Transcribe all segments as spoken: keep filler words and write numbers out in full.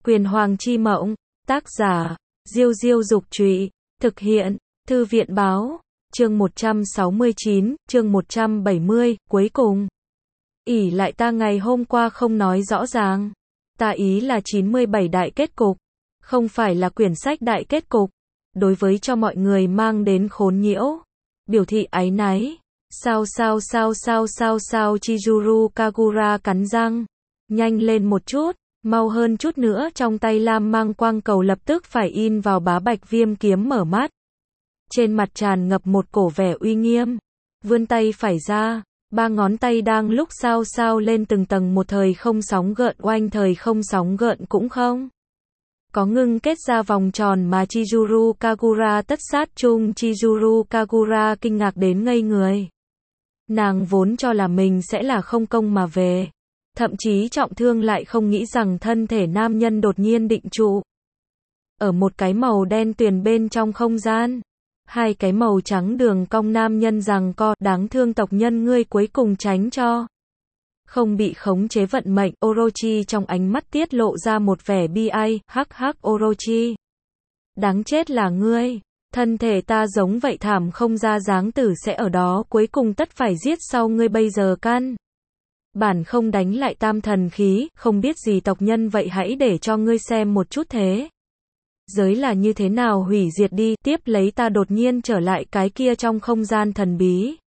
Quyền Hoàng chi mộng, tác giả, Diêu Diêu Dục Trụy, thực hiện, Thư viện Báo, chương một trăm sáu mươi chín, chương một trăm bảy mươi, cuối cùng. Ỷ lại ta ngày hôm qua không nói rõ ràng. Ta ý là chín mươi bảy đại kết cục, không phải là quyển sách đại kết cục. Đối với cho mọi người mang đến khốn nhiễu, biểu thị áy náy. Sao sao sao sao sao sao Chizuru Kagura cắn răng. Nhanh lên một chút, mau hơn chút nữa, trong tay lam mang quang cầu lập tức phải in vào bá bạch viêm kiếm mở mắt. Trên mặt tràn ngập một cổ vẻ uy nghiêm. Vươn tay phải ra, ba ngón tay đang lúc sao sao lên từng tầng một, thời không sóng gợn oanh, thời không sóng gợn cũng không có ngưng kết ra vòng tròn mà Chizuru Kagura tất sát chung. Chizuru Kagura kinh ngạc đến ngây người. Nàng vốn cho là mình sẽ là không công mà về, thậm chí trọng thương, lại không nghĩ rằng thân thể nam nhân đột nhiên định trụ ở một cái màu đen tuyền bên trong không gian. Hai cái màu trắng đường cong, nam nhân giằng co, đáng thương tộc nhân ngươi cuối cùng tránh cho không bị khống chế vận mệnh. Orochi trong ánh mắt tiết lộ ra một vẻ bi ai, hắc hắc Orochi. Đáng chết là ngươi, thân thể ta giống vậy thảm không ra dáng, tử sẽ ở đó, cuối cùng tất phải giết sau ngươi, bây giờ căn bản không đánh lại tam thần khí, không biết gì tộc nhân, vậy hãy để cho ngươi xem một chút thế giới là như thế nào hủy diệt đi, tiếp lấy ta đột nhiên trở lại cái kia trong không gian thần bí.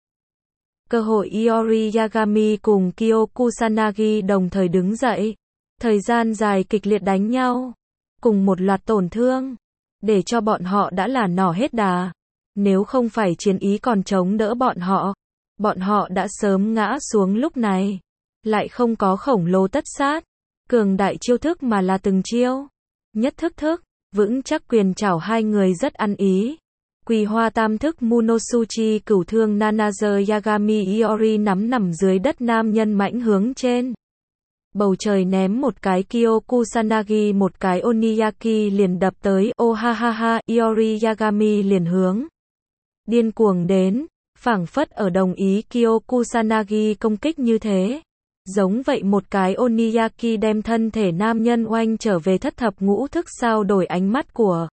Cơ hội. Iori Yagami cùng Kyo Kusanagi đồng thời đứng dậy. Thời gian dài kịch liệt đánh nhau, cùng một loạt tổn thương, để cho bọn họ đã là nỏ hết đà. Nếu không phải chiến ý còn chống đỡ bọn họ, bọn họ đã sớm ngã xuống. Lúc này lại không có khổng lồ tất sát cường đại chiêu thức, mà là từng chiêu nhất thức thức vững chắc quyền chảo. Hai người rất ăn ý. Quỳ hoa tam thức Munosuchi cửu thương Nanaze Yagami Iori nắm nằm dưới đất, nam nhân mãnh hướng trên bầu trời ném một cái Kyo Kusanagi, một cái Oniyaki liền đập tới. Ô ha ha ha, Iori Yagami liền hướng điên cuồng đến, phảng phất ở đồng ý Kyo Kusanagi công kích như thế. Giống vậy một cái Oniyaki đem thân thể nam nhân oanh trở về thất thập ngũ thức. Sao đổi ánh mắt của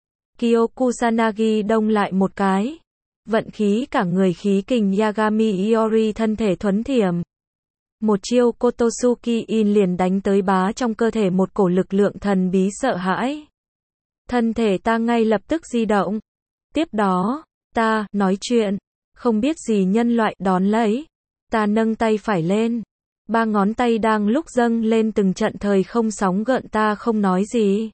Kyo Kusanagi đông lại một cái. Vận khí cả người khí kình Yagami Iori thân thể thuấn thiểm. Một chiêu Kotosuki in liền đánh tới, bá trong cơ thể một cổ lực lượng thần bí sợ hãi. Thân thể ta ngay lập tức di động. Tiếp đó, ta, nói chuyện, không biết gì nhân loại, đón lấy. Ta nâng tay phải lên. Ba ngón tay đang lúc dâng lên từng trận thời không sóng gợn, ta không nói gì.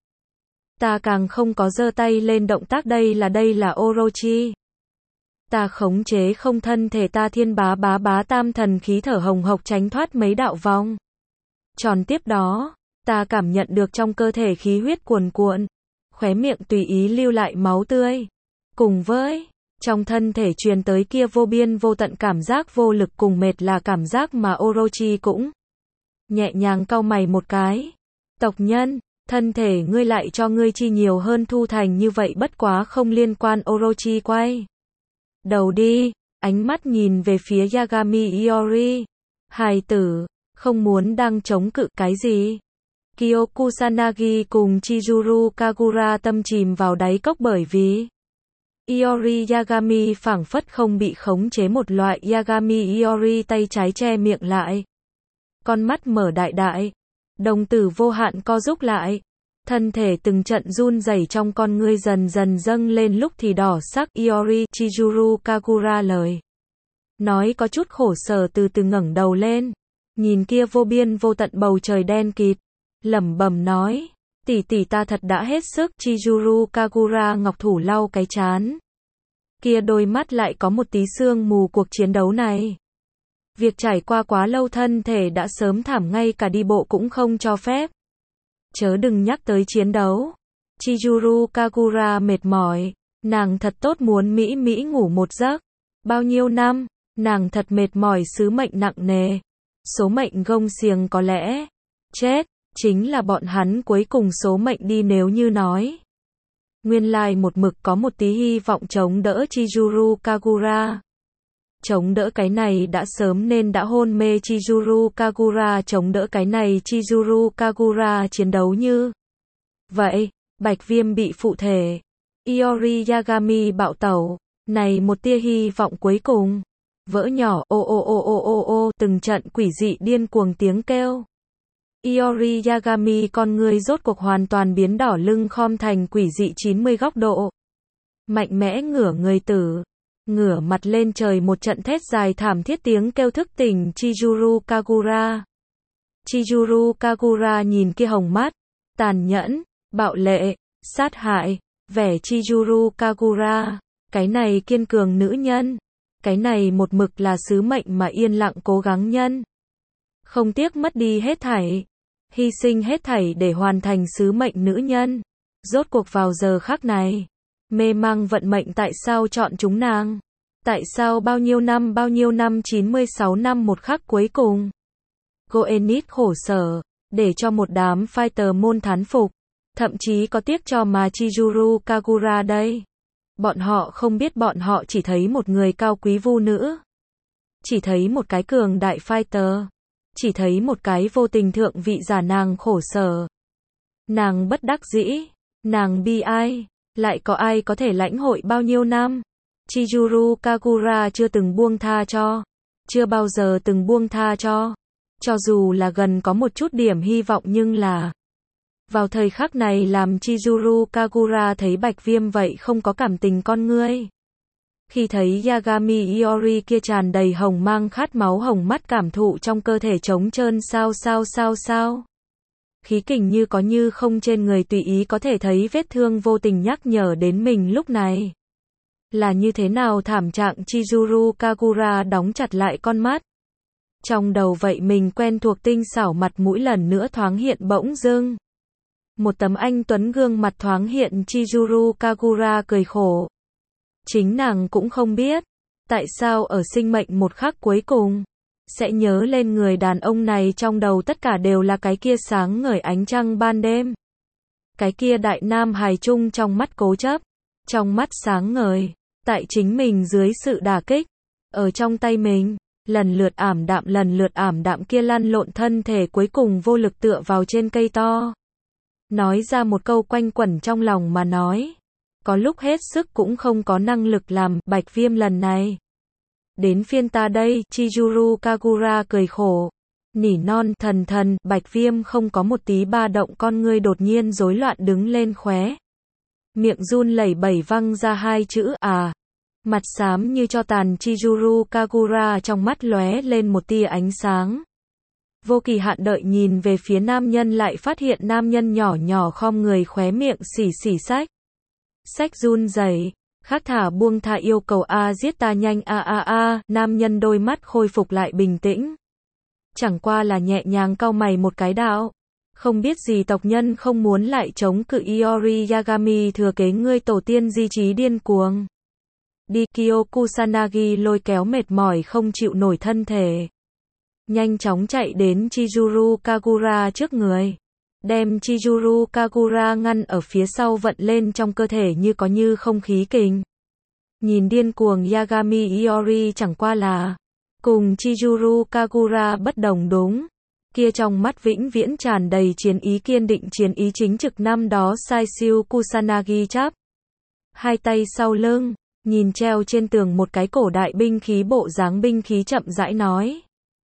Ta càng không có giơ tay lên động tác, đây là đây là Orochi. Ta khống chế không thân thể ta, thiên bá bá bá tam thần khí thở hồng hộc tránh thoát mấy đạo vòng tròn. Tiếp đó, ta cảm nhận được trong cơ thể khí huyết cuồn cuộn, khóe miệng tùy ý lưu lại máu tươi. Cùng với trong thân thể truyền tới kia vô biên vô tận cảm giác vô lực cùng mệt, là cảm giác mà Orochi cũng nhẹ nhàng cau mày một cái. Tộc nhân, thân thể ngươi lại cho ngươi chi nhiều hơn thu thành như vậy, bất quá không liên quan. Orochi quay đầu đi, ánh mắt nhìn về phía Yagami Iori. Hài tử, không muốn đang chống cự cái gì. Kyo Kusanagi cùng Chizuru Kagura tâm chìm vào đáy cốc, bởi vì Iori Yagami phảng phất không bị khống chế một loại. Yagami Iori tay trái che miệng lại, con mắt mở đại đại, đồng tử vô hạn co rút lại, thân thể từng trận run rẩy, trong con ngươi dần dần dâng lên lúc thì đỏ sắc. Iori, Chizuru Kagura lời nói có chút khổ sở, từ từ ngẩng đầu lên, nhìn kia vô biên vô tận bầu trời đen kịt, lẩm bẩm nói, tỷ tỷ ta thật đã hết sức. Chizuru Kagura ngọc thủ lau cái trán, kia đôi mắt lại có một tí sương mù. Cuộc chiến đấu này, việc trải qua quá lâu, thân thể đã sớm thảm, ngay cả đi bộ cũng không cho phép, chớ đừng nhắc tới chiến đấu. Chizuru Kagura mệt mỏi, nàng thật tốt muốn mỹ mỹ ngủ một giấc. Bao nhiêu năm, nàng thật mệt mỏi, sứ mệnh nặng nề, số mệnh gông xiềng, có lẽ chết chính là bọn hắn cuối cùng số mệnh đi. Nếu như nói nguyên lai một mực có một tí hy vọng chống đỡ Chizuru Kagura, chống đỡ cái này đã sớm nên đã hôn mê. Chizuru Kagura chống đỡ cái này. Chizuru Kagura chiến đấu như Vậy, Bạch Viêm bị phụ thể. Iori Yagami bạo tẩu. Này một tia hy vọng cuối cùng. Vỡ nhỏ, ô ô ô ô ô ô, từng trận quỷ dị điên cuồng tiếng kêu. Iori Yagami con người rốt cuộc hoàn toàn biến đỏ lưng khom thành quỷ dị chín mươi góc độ. Mạnh mẽ ngửa người tử. Ngửa mặt lên trời một trận thét dài thảm thiết tiếng kêu thức tỉnh Chizuru Kagura. Chizuru Kagura nhìn kia hồng mắt. Tàn nhẫn, bạo lệ, sát hại. Vẻ Chizuru Kagura. Cái này kiên cường nữ nhân. Cái này một mực là sứ mệnh mà yên lặng cố gắng nhân. Không tiếc mất đi hết thảy. Hy sinh hết thảy để hoàn thành sứ mệnh nữ nhân. Rốt cuộc vào giờ khắc này. Mê mang vận mệnh tại sao chọn chúng nàng? Tại sao bao nhiêu năm bao nhiêu năm chín mươi sáu năm một khắc cuối cùng? Goenit khổ sở. Để cho một đám fighter môn thán phục. Thậm chí có tiếc cho mà Chizuru Kagura đây. Bọn họ không biết bọn họ chỉ thấy một người cao quý vu nữ. Chỉ thấy một cái cường đại fighter. Chỉ thấy một cái vô tình thượng vị giả nàng khổ sở. Nàng bất đắc dĩ. Nàng bi ai. Lại có ai có thể lãnh hội bao nhiêu năm. Chizuru Kagura chưa từng buông tha cho. Chưa bao giờ từng buông tha cho. Cho dù là gần có một chút điểm hy vọng nhưng là. Vào thời khắc này làm Chizuru Kagura thấy Bạch Viêm vậy không có cảm tình con ngươi. Khi thấy Yagami Iori kia tràn đầy hồng mang khát máu hồng mắt cảm thụ trong cơ thể trống trơn sao sao sao sao. Khí kình như có như không trên người tùy ý có thể thấy vết thương vô tình nhắc nhở đến mình lúc này. Là như thế nào thảm trạng Chizuru Kagura đóng chặt lại con mắt. Trong đầu vậy mình quen thuộc tinh xảo mặt mũi lần nữa thoáng hiện bỗng dưng. Một tấm anh tuấn gương mặt thoáng hiện Chizuru Kagura cười khổ. Chính nàng cũng không biết. Tại sao ở sinh mệnh một khắc cuối cùng. Sẽ nhớ lên người đàn ông này trong đầu tất cả đều là cái kia sáng ngời ánh trăng ban đêm. Cái kia đại nam hài trung trong mắt cố chấp. Trong mắt sáng ngời. Tại chính mình dưới sự đả kích. Ở trong tay mình. Lần lượt ảm đạm lần lượt ảm đạm kia lăn lộn thân thể cuối cùng vô lực tựa vào trên cây to. Nói ra một câu quanh quẩn trong lòng mà nói. Có lúc hết sức cũng không có năng lực làm Bạch Viêm lần này. Đến phiên ta đây, Chizuru Kagura cười khổ. Nỉ non thần thần, Bạch Viêm không có một tí ba động con ngươi đột nhiên rối loạn đứng lên khóe. Miệng run lẩy bẩy văng ra hai chữ à. Mặt xám như cho tàn Chizuru Kagura trong mắt lóe lên một tia ánh sáng. Vô kỳ hạn đợi nhìn về phía nam nhân lại phát hiện nam nhân nhỏ nhỏ khom người khóe miệng xỉ xỉ sách. Sách run rẩy, khát thả buông tha yêu cầu a giết ta nhanh a a a, nam nhân đôi mắt khôi phục lại bình tĩnh. Chẳng qua là nhẹ nhàng cau mày một cái đạo. Không biết gì tộc nhân không muốn lại chống cự Iori Yagami thừa kế ngươi tổ tiên di trí điên cuồng. Đi Kyo Kusanagi lôi kéo mệt mỏi không chịu nổi thân thể. Nhanh chóng chạy đến Chizuru Kagura trước người. Đem Chizuru Kagura ngăn ở phía sau vận lên trong cơ thể như có như không khí kình. Nhìn điên cuồng Yagami Iori chẳng qua là. Cùng Chizuru Kagura bất đồng đúng. Kia trong mắt vĩnh viễn tràn đầy chiến ý kiên định chiến ý chính trực năm đó Saisyu Kusanagi chắp. Hai tay sau lưng. Nhìn treo trên tường một cái cổ đại binh khí bộ dáng binh khí chậm rãi nói.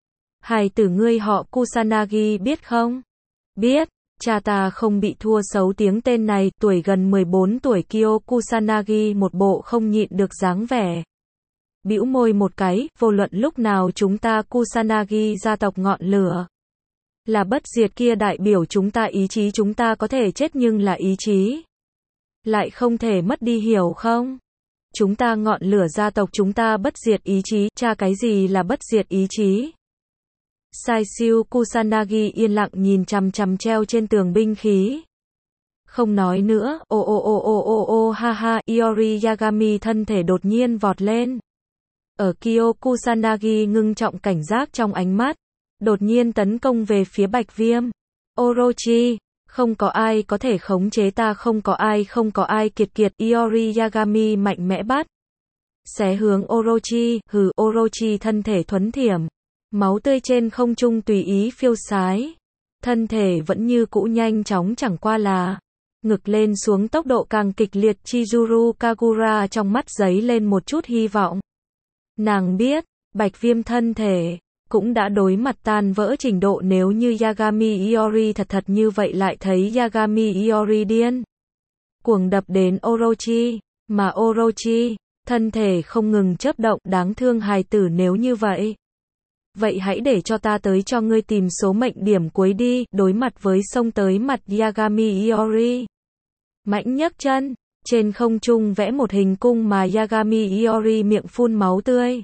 Hài tử ngươi họ Kusanagi biết không? Biết, cha ta không bị thua xấu tiếng tên này, tuổi gần mười bốn tuổi Kyo Kusanagi một bộ không nhịn được dáng vẻ. Bĩu môi một cái, vô luận lúc nào chúng ta Kusanagi gia tộc ngọn lửa. Là bất diệt kia đại biểu chúng ta ý chí chúng ta có thể chết nhưng là ý chí. Lại không thể mất đi hiểu không? Chúng ta ngọn lửa gia tộc chúng ta bất diệt ý chí, cha cái gì là bất diệt ý chí? Saisyu Kusanagi yên lặng nhìn chằm chằm treo trên tường binh khí. Không nói nữa, ô ô ô ô ô ô ha ha, Iori Yagami thân thể đột nhiên vọt lên. Ở Kyo Kusanagi ngưng trọng cảnh giác trong ánh mắt, đột nhiên tấn công về phía Bạch Viêm. Orochi, không có ai có thể khống chế ta không có ai không có ai kiệt kiệt, Iori Yagami mạnh mẽ bắt. Xé hướng Orochi, hừ Orochi thân thể thuấn thiểm. Máu tươi trên không trung tùy ý phiêu sái. Thân thể vẫn như cũ nhanh chóng chẳng qua là. ngực lên xuống tốc độ càng kịch liệt. Chizuru Kagura trong mắt giấy lên một chút hy vọng. Nàng biết, Bạch Viêm thân thể cũng đã đối mặt tan vỡ trình độ, nếu như Yagami Iori thật thật như vậy lại thấy Yagami Iori điên cuồng đập đến Orochi, mà Orochi, thân thể không ngừng chớp động, đáng thương hài tử nếu như vậy. Vậy hãy để cho ta tới cho ngươi tìm số mệnh điểm cuối đi, đối mặt với xông tới mặt Yagami Iori. Mãnh nhấc chân, trên không trung vẽ một hình cung mà Yagami Iori miệng phun máu tươi.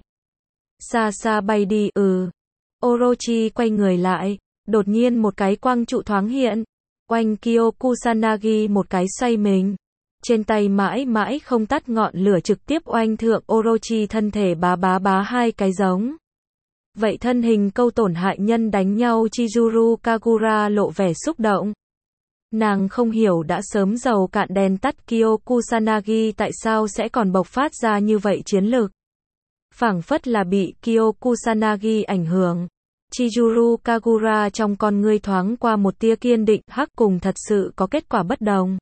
Xa xa bay đi, ừ. Orochi quay người lại, đột nhiên một cái quang trụ thoáng hiện, oanh Kyo Kusanagi một cái xoay mình. Trên tay mãi mãi không tắt ngọn lửa trực tiếp oanh thượng Orochi, thân thể bá bá bá hai cái giống. Vậy thân hình câu tổn hại nhân đánh nhau. Chizuru Kagura lộ vẻ xúc động. Nàng không hiểu đã sớm dầu cạn đèn tắt Kyo Kusanagi tại sao sẽ còn bộc phát ra như vậy chiến lực. Phảng phất là bị Kyo Kusanagi ảnh hưởng. Chizuru Kagura trong con ngươi thoáng qua một tia kiên định, hắc cùng thật sự có kết quả bất đồng.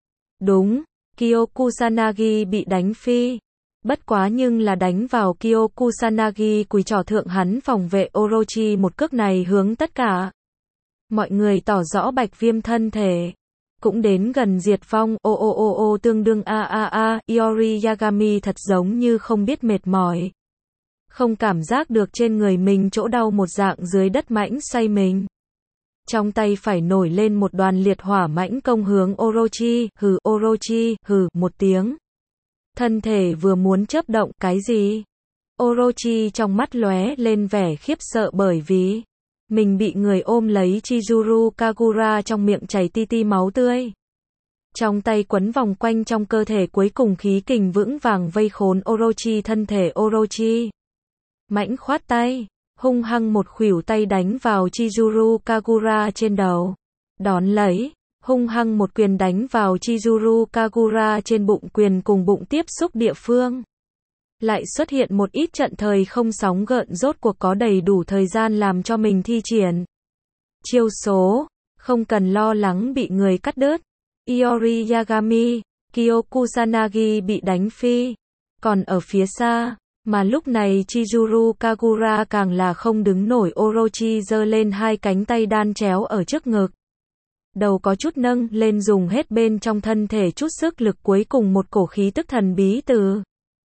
Đúng, Kyo Kusanagi bị đánh phi. Bất quá nhưng là đánh vào Kyo Kusanagi quỳ trỏ thượng, hắn phòng vệ Orochi một cước này hướng tất cả mọi người tỏ rõ Bạch Viêm thân thể cũng đến gần diệt vong. Ô ô ô ô tương đương a a a, Iori Yagami thật giống như không biết mệt mỏi. Không cảm giác được trên người mình chỗ đau một dạng, dưới đất mãnh xoay mình. Trong tay phải nổi lên một đoàn liệt hỏa mãnh công hướng Orochi, hừ Orochi, hừ một tiếng. Thân thể vừa muốn chớp động, cái gì? Orochi trong mắt lóe lên vẻ khiếp sợ bởi vì mình bị người ôm lấy. Chizuru Kagura trong miệng chảy ti ti máu tươi. Trong tay quấn vòng quanh trong cơ thể, cuối cùng khí kình vững vàng vây khốn Orochi, thân thể Orochi. Mãnh khoát tay, hung hăng một khuỷu tay đánh vào Chizuru Kagura trên đầu. Đón lấy, hung hăng một quyền đánh vào Chizuru Kagura trên bụng, quyền cùng bụng tiếp xúc địa phương. Lại xuất hiện một ít trận thời không sóng gợn, rốt cuộc có đầy đủ thời gian làm cho mình thi triển chiêu số, không cần lo lắng bị người cắt đứt. Iori Yagami, Kyo Kusanagi bị đánh phi, còn ở phía xa, mà lúc này Chizuru Kagura càng là không đứng nổi. Orochi giơ lên hai cánh tay đan chéo ở trước ngực. Đầu có chút nâng lên, dùng hết bên trong thân thể chút sức lực, cuối cùng một cổ khí tức thần bí từ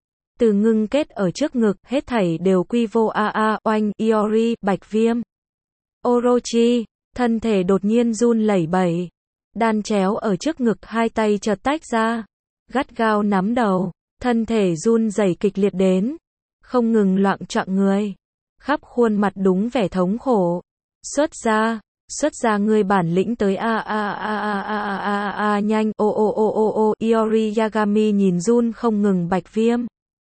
từ ngưng kết ở trước ngực, hết thảy đều quy vô a a, oanh, Iori, Bạch Viêm. Orochi, thân thể đột nhiên run lẩy bẩy, đan chéo ở trước ngực, hai tay chợt tách ra, gắt gao nắm đầu, thân thể run rẩy kịch liệt đến không ngừng loạng choạng người, khắp khuôn mặt đúng vẻ thống khổ. Xuất ra, xuất ra ngươi bản lĩnh tới a a a a a a a a nhanh, ô ô ô ô ô. Iori Yagami nhìn run không ngừng Bạch Viêm.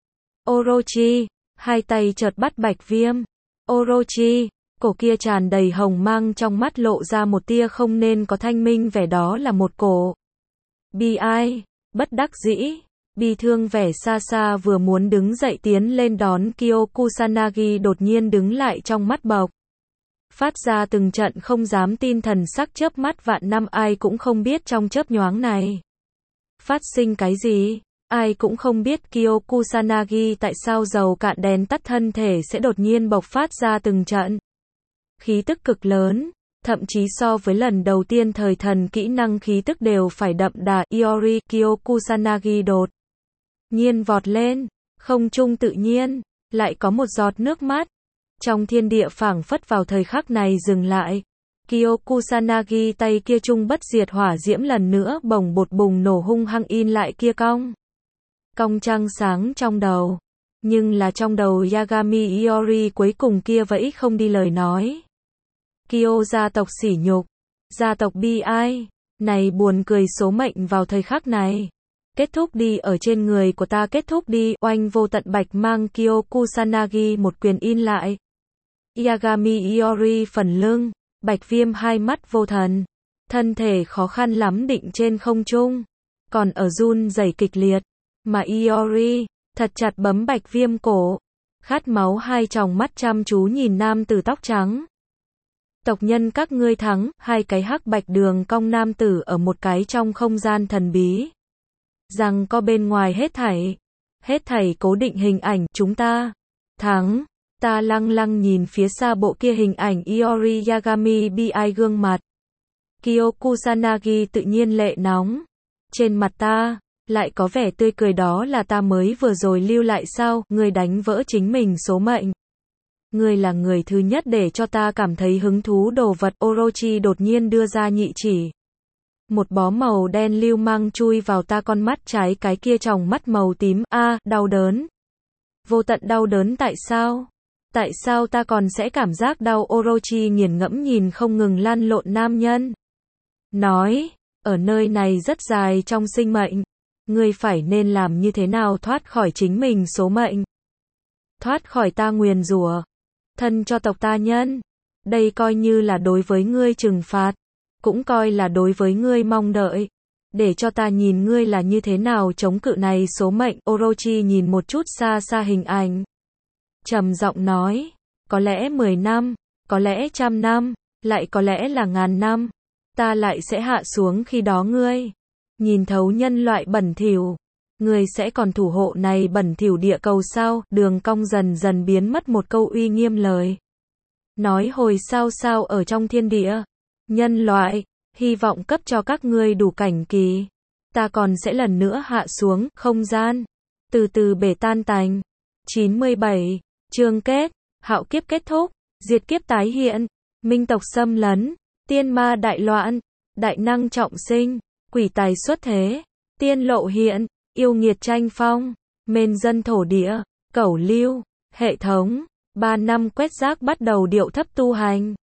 Orochi, hai tay chợt bắt Bạch Viêm. Orochi, cổ kia tràn đầy hồng mang, trong mắt lộ ra một tia không nên có thanh minh vẻ, đó là một cổ bi ai, bất đắc dĩ, bi thương vẻ. Xa xa vừa muốn đứng dậy tiến lên đón Kyo Kusanagi, đột nhiên đứng lại, trong mắt bộc phát ra từng trận không dám tin thần sắc, chớp mắt vạn năm, ai cũng không biết trong chớp nhoáng này phát sinh cái gì. Ai cũng không biết Kyo Kusanagi tại sao dầu cạn đèn tắt, thân thể sẽ đột nhiên bộc phát ra từng trận khí tức cực lớn, thậm chí so với lần đầu tiên thời thần kỹ năng khí tức đều phải đậm đà. Iori, Kyo Kusanagi đột nhiên vọt lên, không trung tự nhiên lại có một giọt nước mắt trong thiên địa phảng phất vào thời khắc này dừng lại. Kyo Kusanagi tay kia trung bất diệt hỏa diễm lần nữa bồng bột bùng nổ, hung hăng in lại kia cong cong trăng sáng trong đầu. Nhưng là trong đầu Yagami Iori cuối cùng kia vẫy không đi lời nói. Kyo gia tộc sỉ nhục, gia tộc bi ai, này buồn cười số mệnh vào thời khắc này. Kết thúc đi, ở trên người của ta kết thúc đi. Oanh, vô tận bạch mang Kyo Kusanagi một quyền in lại. Yagami Iori phần lưng, Bạch Viêm hai mắt vô thần, thân thể khó khăn lắm định trên không trung, còn ở run rẩy kịch liệt, mà Iori thật chặt bấm Bạch Viêm cổ, khát máu hai tròng mắt chăm chú nhìn nam tử tóc trắng. Tộc nhân các ngươi thắng, hai cái hắc bạch đường cong nam tử ở một cái trong không gian thần bí. Rằng có bên ngoài hết thảy. Hết thảy cố định hình ảnh, chúng ta thắng. Ta lăng lăng nhìn phía xa bộ kia hình ảnh Iori Yagami bi ai gương mặt. Kyo Kusanagi tự nhiên lệ nóng. Trên mặt ta, lại có vẻ tươi cười, đó là ta mới vừa rồi lưu lại sao, ngươi đánh vỡ chính mình số mệnh. Ngươi là người thứ nhất để cho ta cảm thấy hứng thú đồ vật. Orochi đột nhiên đưa ra nhị chỉ. Một bó màu đen lưu mang chui vào ta con mắt trái, cái kia tròng mắt màu tím, a, à, đau đớn. Vô tận đau đớn, tại sao? Tại sao ta còn sẽ cảm giác đau? Orochi nghiền ngẫm nhìn không ngừng lăn lộn nam nhân. Nói, ở nơi này rất dài trong sinh mệnh, ngươi phải nên làm như thế nào thoát khỏi chính mình số mệnh? Thoát khỏi ta nguyền rủa, thân cho tộc ta nhân. Đây coi như là đối với ngươi trừng phạt, cũng coi là đối với ngươi mong đợi. Để cho ta nhìn ngươi là như thế nào chống cự này số mệnh. Orochi nhìn một chút xa xa hình ảnh. Trầm giọng nói, có lẽ mười năm, có lẽ trăm năm, lại có lẽ là ngàn năm. Ta lại sẽ hạ xuống, khi đó ngươi nhìn thấu nhân loại bẩn thỉu. Ngươi sẽ còn thủ hộ này bẩn thỉu địa cầu sao? Đường cong dần dần biến mất, một câu uy nghiêm lời nói hồi sao sao ở trong thiên địa. Nhân loại, hy vọng cấp cho các ngươi đủ cảnh kỳ. Ta còn sẽ lần nữa hạ xuống, không gian từ từ bể tan tành. chín mươi bảy, chương kết, hạo kiếp kết thúc, diệt kiếp tái hiện, minh tộc xâm lấn, tiên ma đại loạn, đại năng trọng sinh, quỷ tài xuất thế, tiên lộ hiện, yêu nghiệt tranh phong, mên dân thổ địa, cẩu lưu, hệ thống, ba năm quét rác bắt đầu điệu thấp tu hành.